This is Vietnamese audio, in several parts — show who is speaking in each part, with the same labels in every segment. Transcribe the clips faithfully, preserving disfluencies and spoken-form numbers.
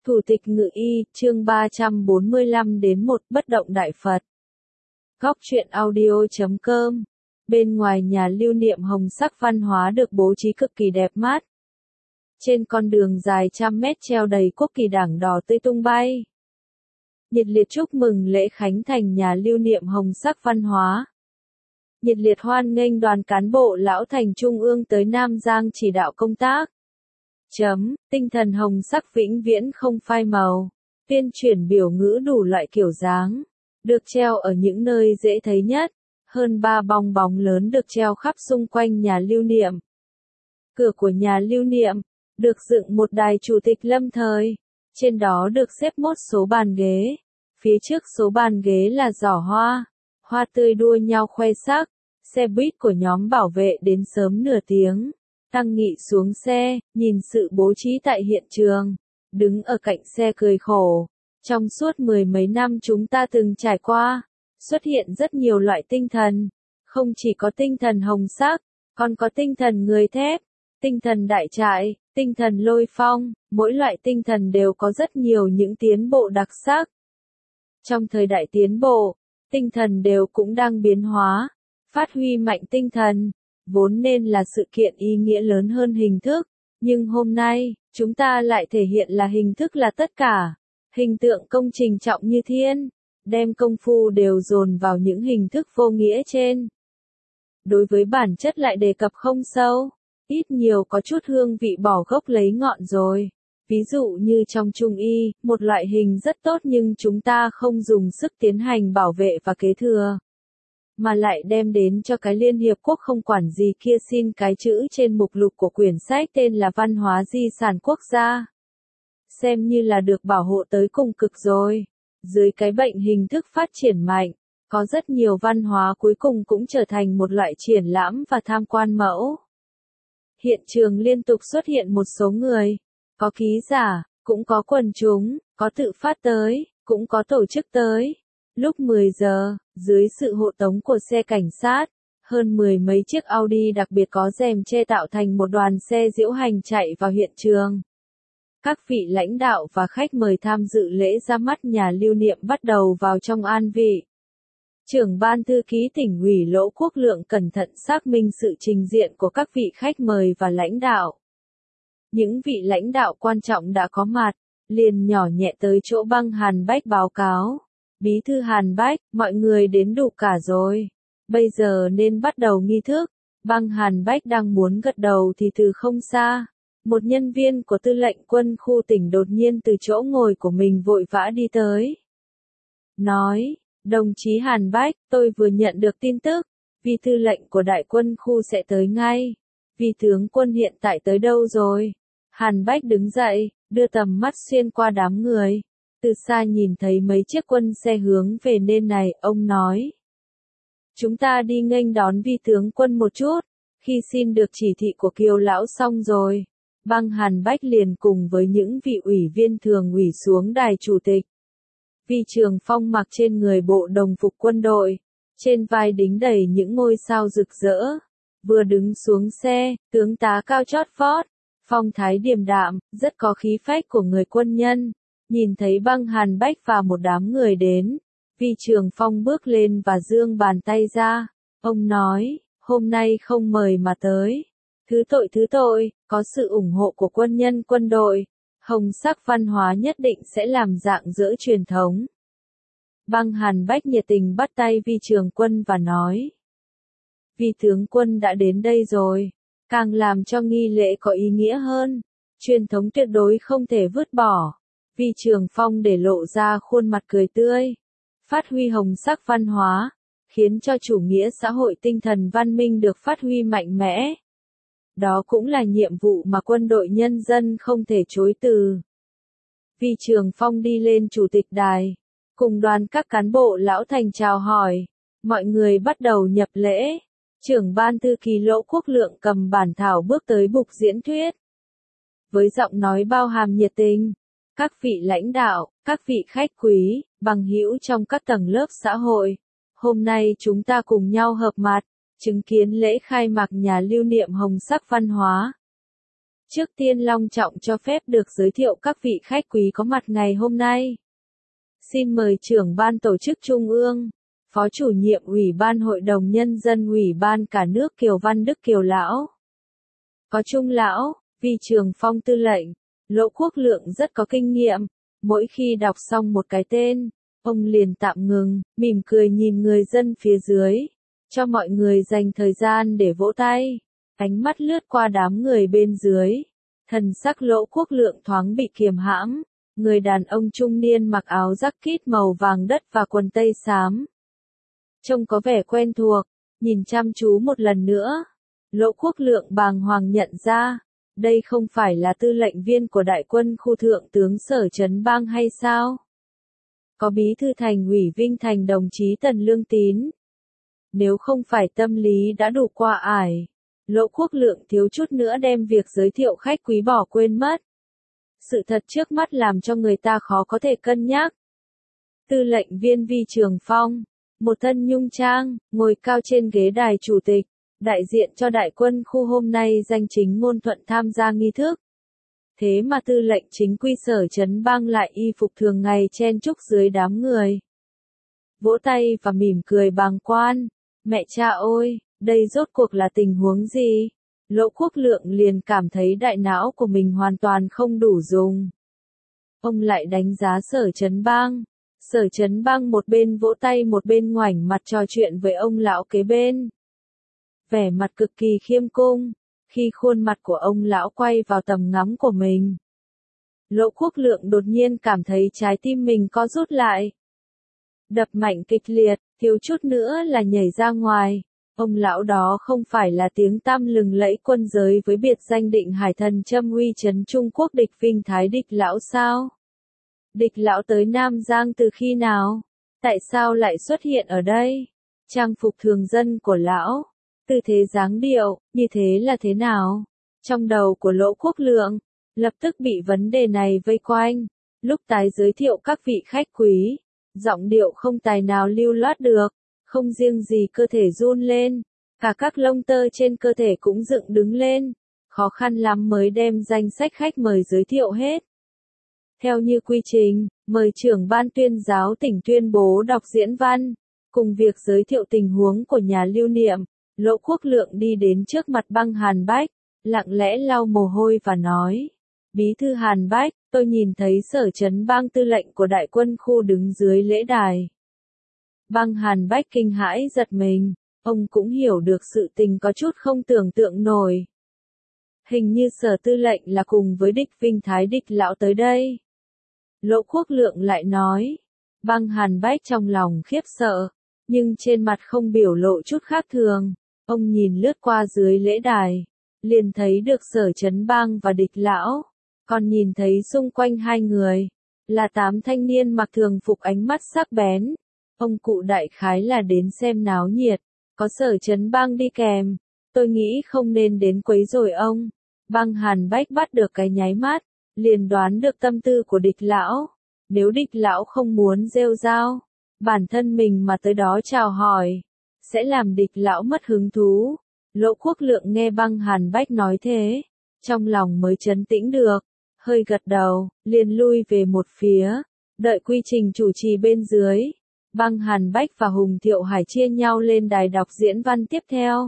Speaker 1: Thủ tịch Ngự Y, chương ba trăm bốn mươi lăm đến một Bất động Đại Phật. Góc truyện audio chấm com. Bên ngoài nhà lưu niệm hồng sắc văn hóa được bố trí cực kỳ đẹp mắt. Trên con đường dài trăm mét treo đầy quốc kỳ đảng đỏ tươi tung bay. Nhiệt liệt chúc mừng lễ khánh thành nhà lưu niệm hồng sắc văn hóa. Nhiệt liệt hoan nghênh đoàn cán bộ lão thành trung ương tới Nam Giang chỉ đạo công tác. Chấm, tinh thần hồng sắc vĩnh viễn không phai màu. Tuyên truyền biểu ngữ đủ loại kiểu dáng. Được treo ở những nơi dễ thấy nhất. Hơn ba bong bóng lớn được treo khắp xung quanh nhà lưu niệm. Cửa của nhà lưu niệm, được dựng một đài chủ tịch lâm thời. Trên đó được xếp một số bàn ghế. Phía trước số bàn ghế là giỏ hoa. Hoa tươi đua nhau khoe sắc. Xe buýt của nhóm bảo vệ đến sớm nửa tiếng. Tăng Nghị xuống xe, nhìn sự bố trí tại hiện trường. Đứng ở cạnh xe cười khổ. Trong suốt mười mấy năm chúng ta từng trải qua, xuất hiện rất nhiều loại tinh thần. Không chỉ có tinh thần hồng sắc, còn có tinh thần người thép, tinh thần đại trại, tinh thần lôi phong. Mỗi loại tinh thần đều có rất nhiều những tiến bộ đặc sắc. Trong thời đại tiến bộ, tinh thần đều cũng đang biến hóa. Phát huy mạnh tinh thần, vốn nên là sự kiện ý nghĩa lớn hơn hình thức, nhưng hôm nay, chúng ta lại thể hiện là hình thức là tất cả. Hình tượng công trình trọng như thiên, đem công phu đều dồn vào những hình thức vô nghĩa trên. Đối với bản chất lại đề cập không sâu, ít nhiều có chút hương vị bỏ gốc lấy ngọn rồi. Ví dụ như trong Trung y, một loại hình rất tốt nhưng chúng ta không dùng sức tiến hành bảo vệ và kế thừa. Mà lại đem đến cho cái Liên Hiệp Quốc không quản gì kia xin cái chữ trên mục lục của quyển sách tên là Văn hóa di sản quốc gia. Xem như là được bảo hộ tới cùng cực rồi. Dưới cái bệnh hình thức phát triển mạnh, có rất nhiều văn hóa cuối cùng cũng trở thành một loại triển lãm và tham quan mẫu. Hiện trường liên tục xuất hiện một số người, có ký giả, cũng có quần chúng, có tự phát tới, cũng có tổ chức tới. Lúc mười giờ, dưới sự hộ tống của xe cảnh sát, hơn mười mấy chiếc Audi đặc biệt có rèm che tạo thành một đoàn xe diễu hành chạy vào hiện trường. Các vị lãnh đạo và khách mời tham dự lễ ra mắt nhà lưu niệm bắt đầu vào trong an vị. Trưởng ban thư ký tỉnh ủy Lỗ Quốc Lượng cẩn thận xác minh sự trình diện của các vị khách mời và lãnh đạo. Những vị lãnh đạo quan trọng đã có mặt, liền nhỏ nhẹ tới chỗ Băng Hàn Bách báo cáo. Bí thư Hàn Bách, mọi người đến đủ cả rồi. Bây giờ nên bắt đầu nghi thức. Băng Hàn Bách đang muốn gật đầu thì từ không xa. Một nhân viên của tư lệnh quân khu tỉnh đột nhiên từ chỗ ngồi của mình vội vã đi tới. Nói, đồng chí Hàn Bách, tôi vừa nhận được tin tức. Vi tư lệnh của đại quân khu sẽ tới ngay. Vi tướng quân hiện tại tới đâu rồi? Hàn Bách đứng dậy, đưa tầm mắt xuyên qua đám người. Từ xa nhìn thấy mấy chiếc quân xe hướng về nên này, ông nói. Chúng ta đi nghênh đón vi tướng quân một chút, khi xin được chỉ thị của Kiều lão xong rồi. Băng Hàn Bách liền cùng với những vị ủy viên thường ủy xuống đài chủ tịch. Vi Trường Phong mặc trên người bộ đồng phục quân đội, trên vai đính đầy những ngôi sao rực rỡ. Vừa đứng xuống xe, tướng tá cao chót vót, phong thái điềm đạm, rất có khí phách của người quân nhân. Nhìn thấy Băng Hàn Bách và một đám người đến, Vi Trường Phong bước lên và giương bàn tay ra. Ông nói, hôm nay không mời mà tới. Thứ tội thứ tội, có sự ủng hộ của quân nhân quân đội. Hồng sắc văn hóa nhất định sẽ làm dạng dỡ truyền thống. Băng Hàn Bách nhiệt tình bắt tay Vi Trường Quân và nói. Vi tướng quân đã đến đây rồi, càng làm cho nghi lễ có ý nghĩa hơn. Truyền thống tuyệt đối không thể vứt bỏ. Vi Trường Phong để lộ ra khuôn mặt cười tươi. Phát huy hồng sắc văn hóa, khiến cho chủ nghĩa xã hội tinh thần văn minh được phát huy mạnh mẽ. Đó cũng là nhiệm vụ mà quân đội nhân dân không thể chối từ. Vi Trường Phong đi lên chủ tịch đài, cùng đoàn các cán bộ lão thành chào hỏi. Mọi người bắt đầu nhập lễ. Trưởng ban thư ký Lỗ Quốc Lượng cầm bản thảo bước tới bục diễn thuyết. Với giọng nói bao hàm nhiệt tình. Các vị lãnh đạo, các vị khách quý, bằng hữu trong các tầng lớp xã hội, hôm nay chúng ta cùng nhau hợp mặt, chứng kiến lễ khai mạc nhà lưu niệm hồng sắc văn hóa. Trước tiên long trọng cho phép được giới thiệu các vị khách quý có mặt ngày hôm nay. Xin mời trưởng ban tổ chức Trung ương, Phó chủ nhiệm Ủy ban Hội đồng Nhân dân Ủy ban cả nước Kiều Văn Đức Kiều Lão. Có Trung Lão, Vi Trường Phong tư lệnh, Lỗ Quốc Lượng rất có kinh nghiệm, mỗi khi đọc xong một cái tên, ông liền tạm ngừng, mỉm cười nhìn người dân phía dưới, cho mọi người dành thời gian để vỗ tay. Ánh mắt lướt qua đám người bên dưới, thần sắc Lỗ Quốc Lượng thoáng bị kiềm hãm, người đàn ông trung niên mặc áo jacket màu vàng đất và quần tây xám. Trông có vẻ quen thuộc, nhìn chăm chú một lần nữa, Lỗ Quốc Lượng bàng hoàng nhận ra, đây không phải là tư lệnh viên của đại quân khu thượng tướng Sở Trấn Bang hay sao? Có bí thư thành ủy Vinh Thành đồng chí Tần Lương Tín. Nếu không phải tâm lý đã đủ qua ải, Lỗ Quốc Lượng thiếu chút nữa đem việc giới thiệu khách quý bỏ quên mất. Sự thật trước mắt làm cho người ta khó có thể cân nhắc. Tư lệnh viên Vi Trường Phong, một thân nhung trang, ngồi cao trên ghế đài chủ tịch, đại diện cho đại quân khu hôm nay danh chính ngôn thuận tham gia nghi thức. Thế mà tư lệnh chính quy Sở Trấn Bang lại y phục thường ngày chen chúc dưới đám người. Vỗ tay và mỉm cười bàng quan, mẹ cha ôi, đây rốt cuộc là tình huống gì? Lỗ Quốc Lượng liền cảm thấy đại não của mình hoàn toàn không đủ dùng. Ông lại đánh giá Sở Trấn Bang. Sở Trấn Bang một bên vỗ tay một bên ngoảnh mặt trò chuyện với ông lão kế bên. Vẻ mặt cực kỳ khiêm cung, khi khuôn mặt của ông lão quay vào tầm ngắm của mình. Lỗ Quốc Lượng đột nhiên cảm thấy trái tim mình co rút lại. Đập mạnh kịch liệt, thiếu chút nữa là nhảy ra ngoài. Ông lão đó không phải là tiếng tăm lừng lẫy quân giới với biệt danh Định Hải Thần Châm uy chấn Trung Quốc Địch Vinh Thái Địch Lão sao? Địch Lão tới Nam Giang từ khi nào? Tại sao lại xuất hiện ở đây? Trang phục thường dân của lão, tư thế dáng điệu, như thế là thế nào? Trong đầu của Lỗ Quốc Lượng, lập tức bị vấn đề này vây quanh. Lúc tái giới thiệu các vị khách quý, giọng điệu không tài nào lưu loát được. Không riêng gì cơ thể run lên, cả các lông tơ trên cơ thể cũng dựng đứng lên, khó khăn lắm mới đem danh sách khách mời giới thiệu hết. Theo như quy trình, mời trưởng ban tuyên giáo tỉnh tuyên bố đọc diễn văn, cùng việc giới thiệu tình huống của nhà lưu niệm, Lỗ Quốc Lượng đi đến trước mặt Băng Hàn Bách, lặng lẽ lau mồ hôi và nói, Bí thư Hàn Bách, tôi nhìn thấy Sở Trấn Bang tư lệnh của đại quân khu đứng dưới lễ đài. Băng Hàn Bách kinh hãi giật mình, ông cũng hiểu được sự tình có chút không tưởng tượng nổi. Hình như Sở tư lệnh là cùng với Địch Vinh Thái Địch Lão tới đây. Lỗ Quốc Lượng lại nói, Băng Hàn Bách trong lòng khiếp sợ, nhưng trên mặt không biểu lộ chút khác thường. Ông nhìn lướt qua dưới lễ đài, liền thấy được Sở Trấn Bang và Địch Lão, còn nhìn thấy xung quanh hai người, là tám thanh niên mặc thường phục ánh mắt sắc bén. Ông cụ đại khái là đến xem náo nhiệt, có Sở Trấn Bang đi kèm, tôi nghĩ không nên đến quấy rầy ông. Băng Hàn Bách bắt được cái nháy mắt, liền đoán được tâm tư của Địch Lão, nếu Địch Lão không muốn rêu rao, bản thân mình mà tới đó chào hỏi, sẽ làm Địch Lão mất hứng thú. Lỗ Quốc Lượng nghe Băng Hàn Bách nói thế, trong lòng mới trấn tĩnh được, hơi gật đầu, liền lui về một phía, đợi quy trình chủ trì bên dưới. Băng Hàn Bách và Hùng Thiệu Hải chia nhau lên đài đọc diễn văn tiếp theo.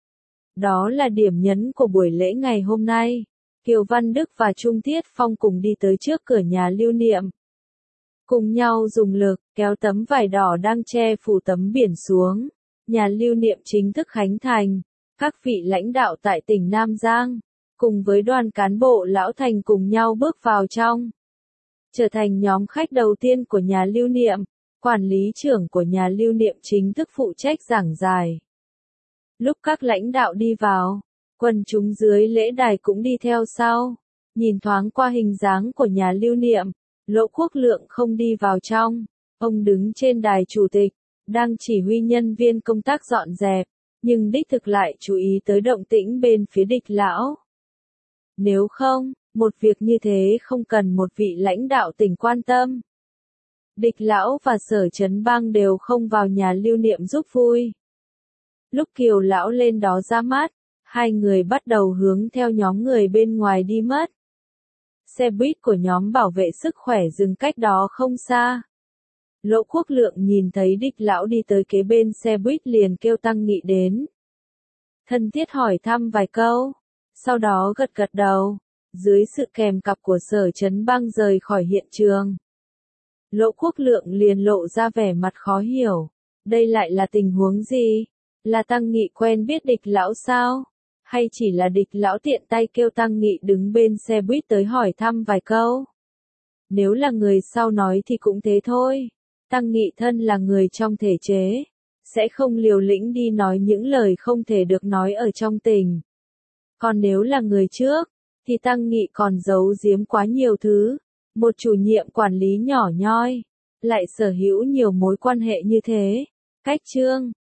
Speaker 1: Đó là điểm nhấn của buổi lễ ngày hôm nay. Kiều Văn Đức và Trung Thiết Phong cùng đi tới trước cửa nhà lưu niệm. Cùng nhau dùng lực, kéo tấm vải đỏ đang che phủ tấm biển xuống. Nhà lưu niệm chính thức khánh thành. Các vị lãnh đạo tại tỉnh Nam Giang, cùng với đoàn cán bộ Lão Thành cùng nhau bước vào trong. Trở thành nhóm khách đầu tiên của nhà lưu niệm. Quản lý trưởng của nhà lưu niệm chính thức phụ trách giảng giải. Lúc các lãnh đạo đi vào, quần chúng dưới lễ đài cũng đi theo sau. Nhìn thoáng qua hình dáng của nhà lưu niệm, Lỗ Quốc Lượng không đi vào trong. Ông đứng trên đài chủ tịch, đang chỉ huy nhân viên công tác dọn dẹp, nhưng đích thực lại chú ý tới động tĩnh bên phía Địch Lão. Nếu không, một việc như thế không cần một vị lãnh đạo tỉnh quan tâm. Địch Lão và Sở Trấn Bang đều không vào nhà lưu niệm giúp vui. Lúc Kiều Lão lên đó ra mắt, Hai người bắt đầu hướng theo nhóm người bên ngoài đi mất. Xe buýt của nhóm bảo vệ sức khỏe dừng cách đó không xa. Lỗ Quốc Lượng nhìn thấy Địch lão đi tới kế bên xe buýt liền kêu Tăng Nghị đến. Thân thiết hỏi thăm vài câu, sau đó gật gật đầu, dưới sự kèm cặp của Sở Chấn Băng rời khỏi hiện trường. Lỗ Quốc Lượng liền lộ ra vẻ mặt khó hiểu, đây lại là tình huống gì? Là Tăng Nghị quen biết Địch lão sao? Hay chỉ là Địch lão tiện tay kêu Tăng Nghị đứng bên xe buýt tới hỏi thăm vài câu? Nếu là người sau nói thì cũng thế thôi. Tăng Nghị thân là người trong thể chế, sẽ không liều lĩnh đi nói những lời không thể được nói ở trong tình. Còn nếu là người trước, thì Tăng Nghị còn giấu giếm quá nhiều thứ. Một chủ nhiệm quản lý nhỏ nhoi, lại sở hữu nhiều mối quan hệ như thế. Cách chương